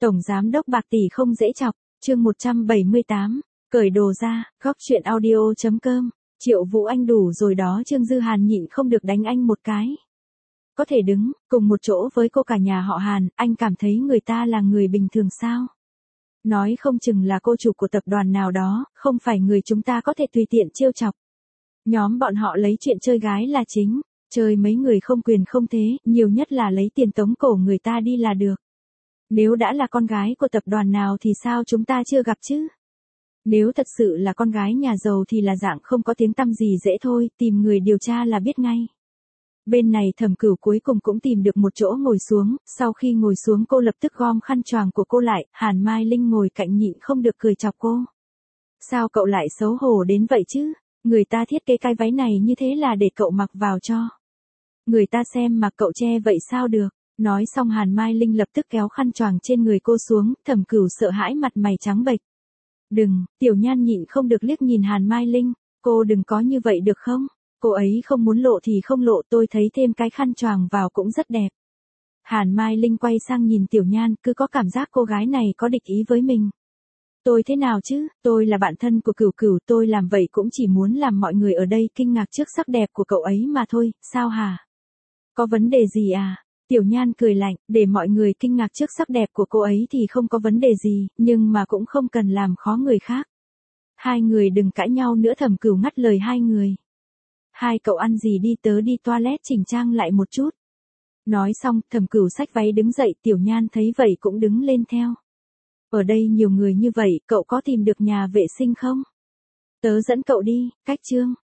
Tổng giám đốc bạc tỷ không dễ chọc, chương 178, cởi đồ ra, góc chuyện audio.com, Triệu Vũ Anh đủ rồi đó. Trương Dư Hàn nhịn không được đánh anh một cái. Có thể đứng, cùng một chỗ với cô cả nhà họ Hàn, anh cảm thấy người ta là người bình thường sao? Nói không chừng là cô chủ của tập đoàn nào đó, không phải người chúng ta có thể tùy tiện trêu chọc. Nhóm bọn họ lấy chuyện chơi gái là chính, chơi mấy người không quyền không thế, nhiều nhất là lấy tiền tống cổ người ta đi là được. Nếu đã là con gái của tập đoàn nào thì sao chúng ta chưa gặp chứ? Nếu thật sự là con gái nhà giàu thì là dạng không có tiếng tăm gì dễ thôi, tìm người điều tra là biết ngay. Bên này Thẩm Cửu cuối cùng cũng tìm được một chỗ ngồi xuống, sau khi ngồi xuống cô lập tức gom khăn choàng của cô lại, Hàn Mai Linh ngồi cạnh nhịn không được cười chọc cô. Sao cậu lại xấu hổ đến vậy chứ? Người ta thiết kế cái váy này như thế là để cậu mặc vào cho người ta xem mà cậu che vậy sao được? Nói xong Hàn Mai Linh lập tức kéo khăn choàng trên người cô xuống, Thẩm Cửu sợ hãi mặt mày trắng bệch. Đừng, Tiểu Nhan nhịn không được liếc nhìn Hàn Mai Linh, cô đừng có như vậy được không? Cô ấy không muốn lộ thì không lộ, tôi thấy thêm cái khăn choàng vào cũng rất đẹp. Hàn Mai Linh quay sang nhìn Tiểu Nhan, cứ có cảm giác cô gái này có địch ý với mình. Tôi thế nào chứ, tôi là bạn thân của Cửu Cửu, tôi làm vậy cũng chỉ muốn làm mọi người ở đây kinh ngạc trước sắc đẹp của cậu ấy mà thôi, sao hả? Có vấn đề gì à? Tiểu Nhan cười lạnh, để mọi người kinh ngạc trước sắc đẹp của cô ấy thì không có vấn đề gì, nhưng mà cũng không cần làm khó người khác. Hai người đừng cãi nhau nữa. Thẩm Cửu ngắt lời hai người. Hai cậu ăn gì đi, tớ đi toilet chỉnh trang lại một chút. Nói xong, Thẩm Cửu xách váy đứng dậy, Tiểu Nhan thấy vậy cũng đứng lên theo. Ở đây nhiều người như vậy, cậu có tìm được nhà vệ sinh không? Tớ dẫn cậu đi. Cách Trương